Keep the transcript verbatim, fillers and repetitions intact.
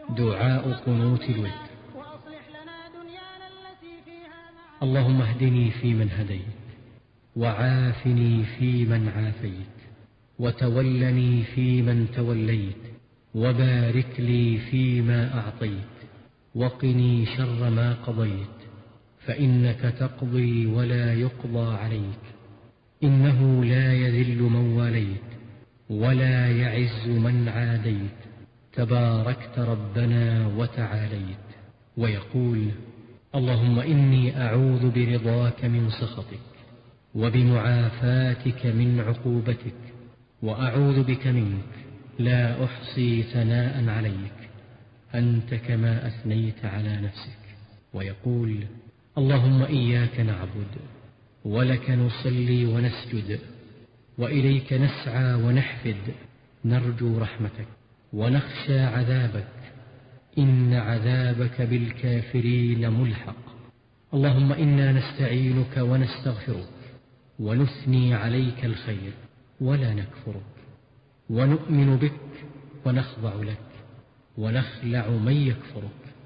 دعاء قنوت الوتر. اللهم اهدني فيمن هديت، وعافني فيمن عافيت، وتولني فيمن توليت، وبارك لي فيما أعطيت، وقني شر ما قضيت، فإنك تقضي ولا يقضى عليك، إنه لا يذل من واليت ولا يعز من عاديت، تباركت ربنا وتعاليت. ويقول: اللهم إني أعوذ برضاك من سخطك، وبمعافاتك من عقوبتك، وأعوذ بك منك، لا أحصي ثناء عليك، أنت كما أثنيت على نفسك. ويقول: اللهم إياك نعبد، ولك نصلي ونسجد، وإليك نسعى ونحفد، نرجو رحمتك ونخشى عذابك، إن عذابك بالكافرين ملحق. اللهم إنا نستعينك ونستغفرك، ونثني عليك الخير ولا نكفرك، ونؤمن بك ونخضع لك، ونخلع من يكفرك.